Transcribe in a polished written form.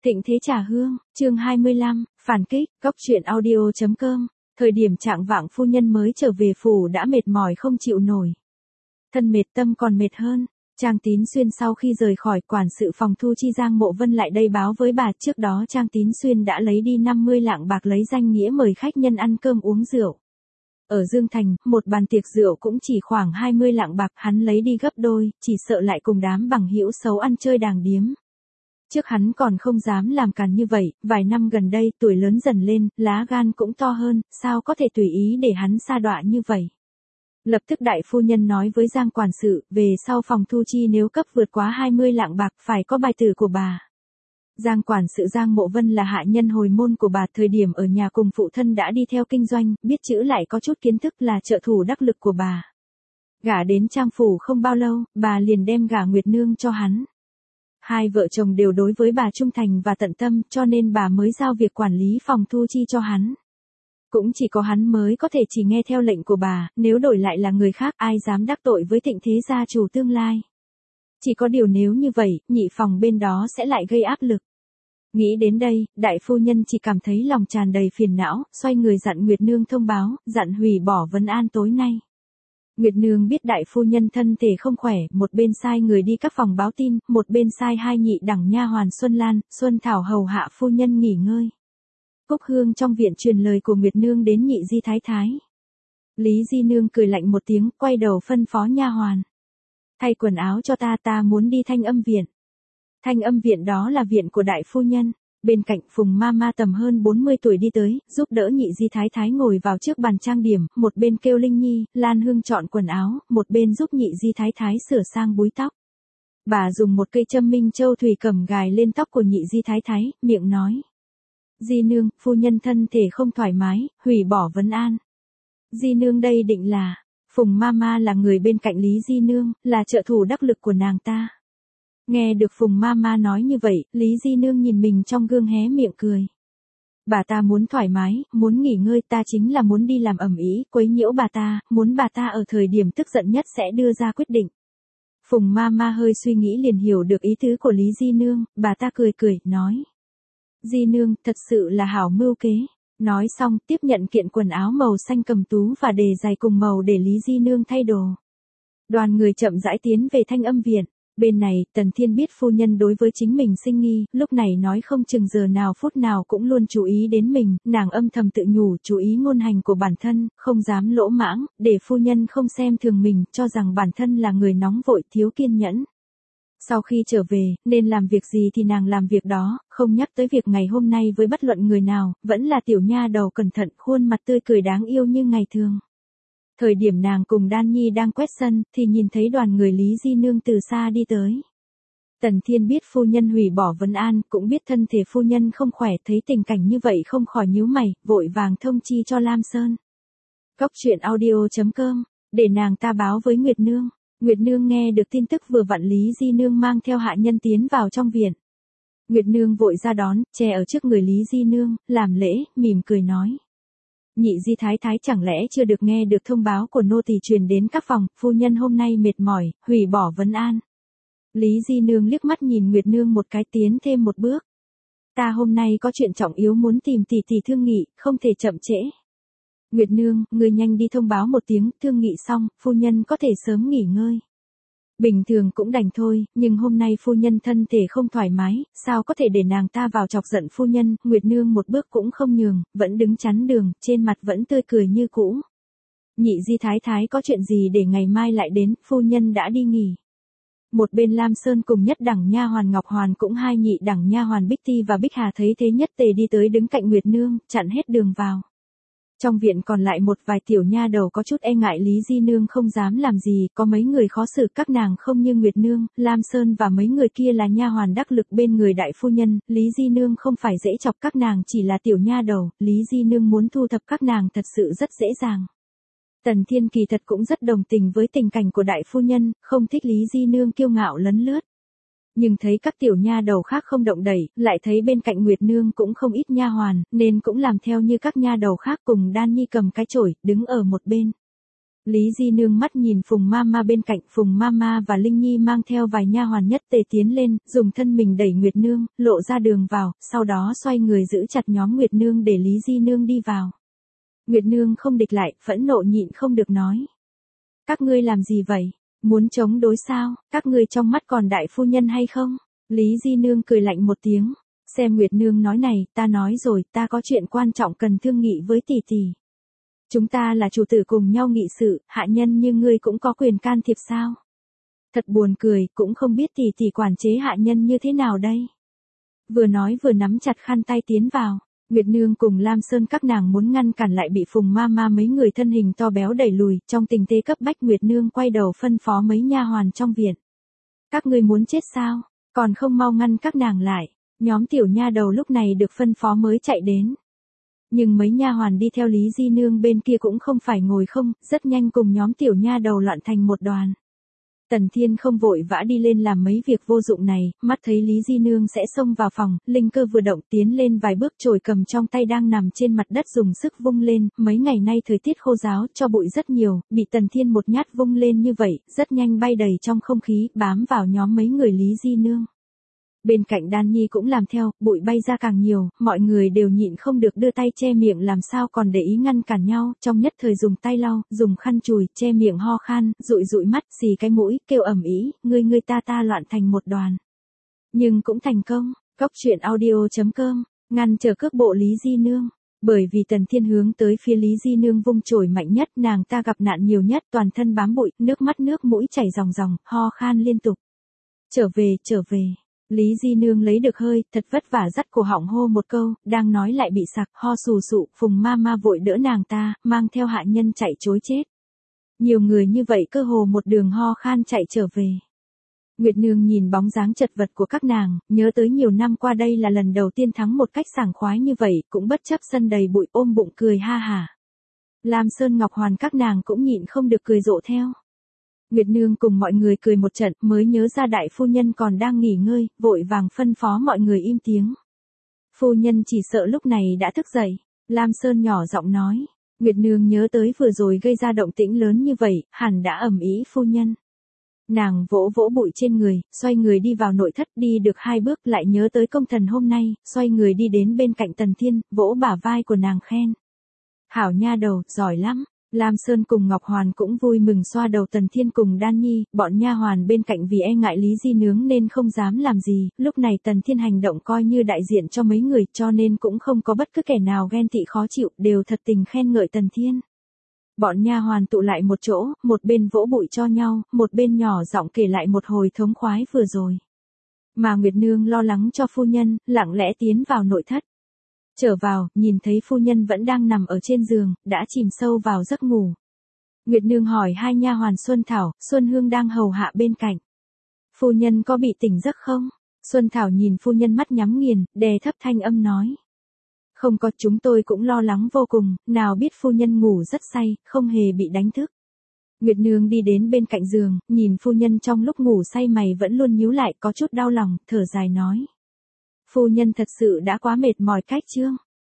Thịnh Thế Trà Hương, chương 25, phản kích, cóc truyện audio.com. Thời điểm trạng vạng phu nhân mới trở về phủ đã mệt mỏi không chịu nổi. Thân mệt tâm còn mệt hơn. Trang Tín Xuyên sau khi rời khỏi quản sự phòng thu chi Giang Mộ Vân lại đây báo với bà, trước đó Trang Tín Xuyên đã lấy đi 50 lạng bạc lấy danh nghĩa mời khách nhân ăn cơm uống rượu. Ở Dương Thành, một bàn tiệc rượu cũng chỉ khoảng 20 lạng bạc, hắn lấy đi gấp đôi, chỉ sợ lại cùng đám bằng hữu xấu ăn chơi đàng điếm. Trước hắn còn không dám làm càn như vậy, vài năm gần đây tuổi lớn dần lên, lá gan cũng to hơn, sao có thể tùy ý để hắn sa đọa như vậy. Lập tức đại phu nhân nói với Giang quản sự, về sau phòng thu chi nếu cấp vượt quá 20 lạng bạc phải có bài tử của bà. Giang quản sự Giang Mộ Vân là hạ nhân hồi môn của bà, thời điểm ở nhà cùng phụ thân đã đi theo kinh doanh, biết chữ lại có chút kiến thức, là trợ thủ đắc lực của bà. Gả đến Trang phủ không bao lâu, bà liền đem gả Nguyệt Nương cho hắn. Hai vợ chồng đều đối với bà trung thành và tận tâm, cho nên bà mới giao việc quản lý phòng thu chi cho hắn. Cũng chỉ có hắn mới có thể chỉ nghe theo lệnh của bà, nếu đổi lại là người khác ai dám đắc tội với Thịnh thế gia chủ tương lai. Chỉ có điều nếu như vậy, nhị phòng bên đó sẽ lại gây áp lực. Nghĩ đến đây, đại phu nhân chỉ cảm thấy lòng tràn đầy phiền não, xoay người dặn Nguyệt Nương thông báo, dặn hủy bỏ vấn an tối nay. Nguyệt Nương biết đại phu nhân thân thể không khỏe, một bên sai người đi các phòng báo tin, một bên sai hai nhị đẳng nha hoàn Xuân Lan, Xuân Thảo hầu hạ phu nhân nghỉ ngơi. Cúc Hương trong viện truyền lời của Nguyệt Nương đến nhị di thái thái. Lý di nương cười lạnh một tiếng, quay đầu phân phó nha hoàn. Thay quần áo cho ta muốn đi Thanh Âm viện. Thanh Âm viện đó là viện của đại phu nhân. Bên cạnh Phùng Mama tầm hơn 40 tuổi đi tới, giúp đỡ nhị di thái thái ngồi vào trước bàn trang điểm, một bên kêu Linh Nhi, Lan Hương chọn quần áo, một bên giúp nhị di thái thái sửa sang búi tóc. Bà dùng một cây châm minh châu thủy cẩm gài lên tóc của nhị di thái thái, miệng nói. Di nương, phu nhân thân thể không thoải mái, hủy bỏ vấn an. Di nương đây định là, Phùng Mama là người bên cạnh Lý di nương, là trợ thủ đắc lực của nàng ta. Nghe được Phùng Mama nói như vậy, Lý di nương nhìn mình trong gương hé miệng cười. Bà ta muốn thoải mái, muốn nghỉ ngơi, ta chính là muốn đi làm ầm ĩ, quấy nhiễu bà ta, muốn bà ta ở thời điểm tức giận nhất sẽ đưa ra quyết định. Phùng Mama hơi suy nghĩ liền hiểu được ý tứ của Lý di nương, bà ta cười cười, nói. Di nương, thật sự là hảo mưu kế. Nói xong, tiếp nhận kiện quần áo màu xanh cầm tú và đề giày cùng màu để Lý di nương thay đồ. Đoàn người chậm rãi tiến về Thanh Âm viện. Bên này, Tần Thiên biết phu nhân đối với chính mình sinh nghi, lúc này nói không chừng giờ nào phút nào cũng luôn chú ý đến mình, nàng âm thầm tự nhủ chú ý ngôn hành của bản thân, không dám lỗ mãng, để phu nhân không xem thường mình, cho rằng bản thân là người nóng vội thiếu kiên nhẫn. Sau khi trở về, nên làm việc gì thì nàng làm việc đó, không nhắc tới việc ngày hôm nay với bất luận người nào, vẫn là tiểu nha đầu cẩn thận, khuôn mặt tươi cười đáng yêu như ngày thường. Thời điểm nàng cùng Đan Nhi đang quét sân, thì nhìn thấy đoàn người Lý di nương từ xa đi tới. Tần Thiên biết phu nhân hủy bỏ vấn an, cũng biết thân thể phu nhân không khỏe, thấy tình cảnh như vậy không khỏi nhíu mày, vội vàng thông chi cho Lam Sơn. Cóc truyện audio.com, để nàng ta báo với Nguyệt Nương. Nguyệt Nương nghe được tin tức vừa vặn Lý di nương mang theo hạ nhân tiến vào trong viện. Nguyệt Nương vội ra đón, che ở trước người Lý di nương, làm lễ, mỉm cười nói. Nhị di thái thái chẳng lẽ chưa được nghe được thông báo của nô tỳ truyền đến các phòng, phu nhân hôm nay mệt mỏi, hủy bỏ vấn an. Lý di nương liếc mắt nhìn Nguyệt Nương một cái, tiến thêm một bước. Ta hôm nay có chuyện trọng yếu muốn tìm tỷ tỷ thương nghị, không thể chậm trễ. Nguyệt Nương, ngươi nhanh đi thông báo một tiếng, thương nghị xong, phu nhân có thể sớm nghỉ ngơi. Bình thường cũng đành thôi, nhưng hôm nay phu nhân thân thể không thoải mái, sao có thể để nàng ta vào chọc giận phu nhân. Nguyệt Nương một bước cũng không nhường, vẫn đứng chắn đường, trên mặt vẫn tươi cười như cũ. Nhị di thái thái có chuyện gì để ngày mai lại đến, phu nhân đã đi nghỉ. Một bên Lam Sơn cùng nhất đẳng nha hoàn Ngọc Hoàn cũng hai nhị đẳng nha hoàn Bích Ti và Bích Hà thấy thế nhất tề đi tới đứng cạnh Nguyệt Nương, chặn hết đường vào. Trong viện còn lại một vài tiểu nha đầu có chút e ngại Lý di nương không dám làm gì, có mấy người khó xử, các nàng không như Nguyệt Nương, Lam Sơn và mấy người kia là nha hoàn đắc lực bên người đại phu nhân, Lý di nương không phải dễ chọc, các nàng chỉ là tiểu nha đầu, Lý di nương muốn thu thập các nàng thật sự rất dễ dàng. Tần Thiên kỳ thật cũng rất đồng tình với tình cảnh của đại phu nhân, không thích Lý di nương kiêu ngạo lấn lướt. Nhưng thấy các tiểu nha đầu khác không động đẩy, lại thấy bên cạnh Nguyệt Nương cũng không ít nha hoàn, nên cũng làm theo như các nha đầu khác, cùng Đan Nhi cầm cái chổi, đứng ở một bên. Lý Di Nương mắt nhìn Phùng Mama bên cạnh, Phùng Mama và Linh Nhi mang theo vài nha hoàn nhất tề tiến lên, dùng thân mình đẩy Nguyệt Nương, lộ ra đường vào, sau đó xoay người giữ chặt nhóm Nguyệt Nương để Lý Di Nương đi vào. Nguyệt Nương không địch lại, phẫn nộ nhịn không được nói. Các ngươi làm gì vậy? Muốn chống đối sao? Các ngươi trong mắt còn đại phu nhân hay không? Lý Di Nương cười lạnh một tiếng. Xem Nguyệt Nương nói này, ta nói rồi, ta có chuyện quan trọng cần thương nghị với tỷ tỷ. Chúng ta là chủ tử cùng nhau nghị sự, hạ nhân như ngươi cũng có quyền can thiệp sao? Thật buồn cười, cũng không biết tỷ tỷ quản chế hạ nhân như thế nào đây. Vừa nói vừa nắm chặt khăn tay tiến vào. Nguyệt Nương cùng Lam Sơn các nàng muốn ngăn cản lại bị Phùng Mama mấy người thân hình to béo đẩy lùi, trong tình thế cấp bách Nguyệt Nương quay đầu phân phó mấy nha hoàn trong viện. Các ngươi muốn chết sao? Còn không mau ngăn các nàng lại. Nhóm tiểu nha đầu lúc này được phân phó mới chạy đến. Nhưng mấy nha hoàn đi theo Lý Di Nương bên kia cũng không phải ngồi không, rất nhanh cùng nhóm tiểu nha đầu loạn thành một đoàn. Tần Thiên không vội vã đi lên làm mấy việc vô dụng này, mắt thấy Lý Di Nương sẽ xông vào phòng, linh cơ vừa động tiến lên vài bước chổi cầm trong tay đang nằm trên mặt đất dùng sức vung lên, mấy ngày nay thời tiết khô ráo cho bụi rất nhiều, bị Tần Thiên một nhát vung lên như vậy, rất nhanh bay đầy trong không khí, bám vào nhóm mấy người Lý Di Nương. Bên cạnh Đan Nhi cũng làm theo, bụi bay ra càng nhiều, mọi người đều nhịn không được đưa tay che miệng làm sao còn để ý ngăn cản nhau, trong nhất thời dùng tay lau, dùng khăn chùi, che miệng ho khan, dụi dụi mắt, xì cái mũi, kêu ầm ĩ, ngươi ta loạn thành một đoàn. Nhưng cũng thành công, Cốc Truyện Audio.com, ngăn trở cước bộ Lý Di Nương. Bởi vì Tần Thiên hướng tới phía Lý Di Nương vung chổi mạnh nhất, nàng ta gặp nạn nhiều nhất, toàn thân bám bụi, nước mắt nước mũi chảy ròng ròng, ho khan liên tục. Trở về. Lý Di Nương lấy được hơi, thật vất vả dắt cổ họng hô một câu, đang nói lại bị sặc, ho sù sụ, Phùng Mama vội đỡ nàng ta, mang theo hạ nhân chạy trối chết. Nhiều người như vậy cơ hồ một đường ho khan chạy trở về. Nguyệt Nương nhìn bóng dáng chật vật của các nàng, nhớ tới nhiều năm qua đây là lần đầu tiên thắng một cách sảng khoái như vậy, cũng bất chấp sân đầy bụi ôm bụng cười ha hả. Lam Sơn Ngọc Hoàn các nàng cũng nhịn không được cười rộ theo. Nguyệt Nương cùng mọi người cười một trận mới nhớ ra đại phu nhân còn đang nghỉ ngơi, vội vàng phân phó mọi người im tiếng. Phu nhân chỉ sợ lúc này đã thức dậy, Lam Sơn nhỏ giọng nói. Nguyệt Nương nhớ tới vừa rồi gây ra động tĩnh lớn như vậy, hẳn đã ầm ĩ phu nhân. Nàng vỗ vỗ bụi trên người, xoay người đi vào nội thất, đi được 2 bước lại nhớ tới công thần hôm nay, xoay người đi đến bên cạnh Tần Thiên, vỗ bả vai của nàng khen. Hảo nha đầu, giỏi lắm. Lam Sơn cùng Ngọc Hoàn cũng vui mừng xoa đầu Tần Thiên cùng Đan Nhi, bọn nha hoàn bên cạnh vì e ngại Lý Di Nương nên không dám làm gì, lúc này Tần Thiên hành động coi như đại diện cho mấy người cho nên cũng không có bất cứ kẻ nào ghen tị khó chịu, đều thật tình khen ngợi Tần Thiên. Bọn nha hoàn tụ lại một chỗ, một bên vỗ bụi cho nhau, một bên nhỏ giọng kể lại một hồi thống khoái vừa rồi. Mà Nguyệt Nương lo lắng cho phu nhân, lặng lẽ tiến vào nội thất. Trở vào, nhìn thấy phu nhân vẫn đang nằm ở trên giường, đã chìm sâu vào giấc ngủ. Nguyệt Nương hỏi hai nha hoàn Xuân Thảo, Xuân Hương đang hầu hạ bên cạnh. Phu nhân có bị tỉnh giấc không? Xuân Thảo nhìn phu nhân mắt nhắm nghiền, đè thấp thanh âm nói. Không có, chúng tôi cũng lo lắng vô cùng, nào biết phu nhân ngủ rất say, không hề bị đánh thức. Nguyệt Nương đi đến bên cạnh giường, nhìn phu nhân trong lúc ngủ say mày vẫn luôn nhíu lại có chút đau lòng, thở dài nói. Phu nhân thật sự đã quá mệt mỏi cách chưa?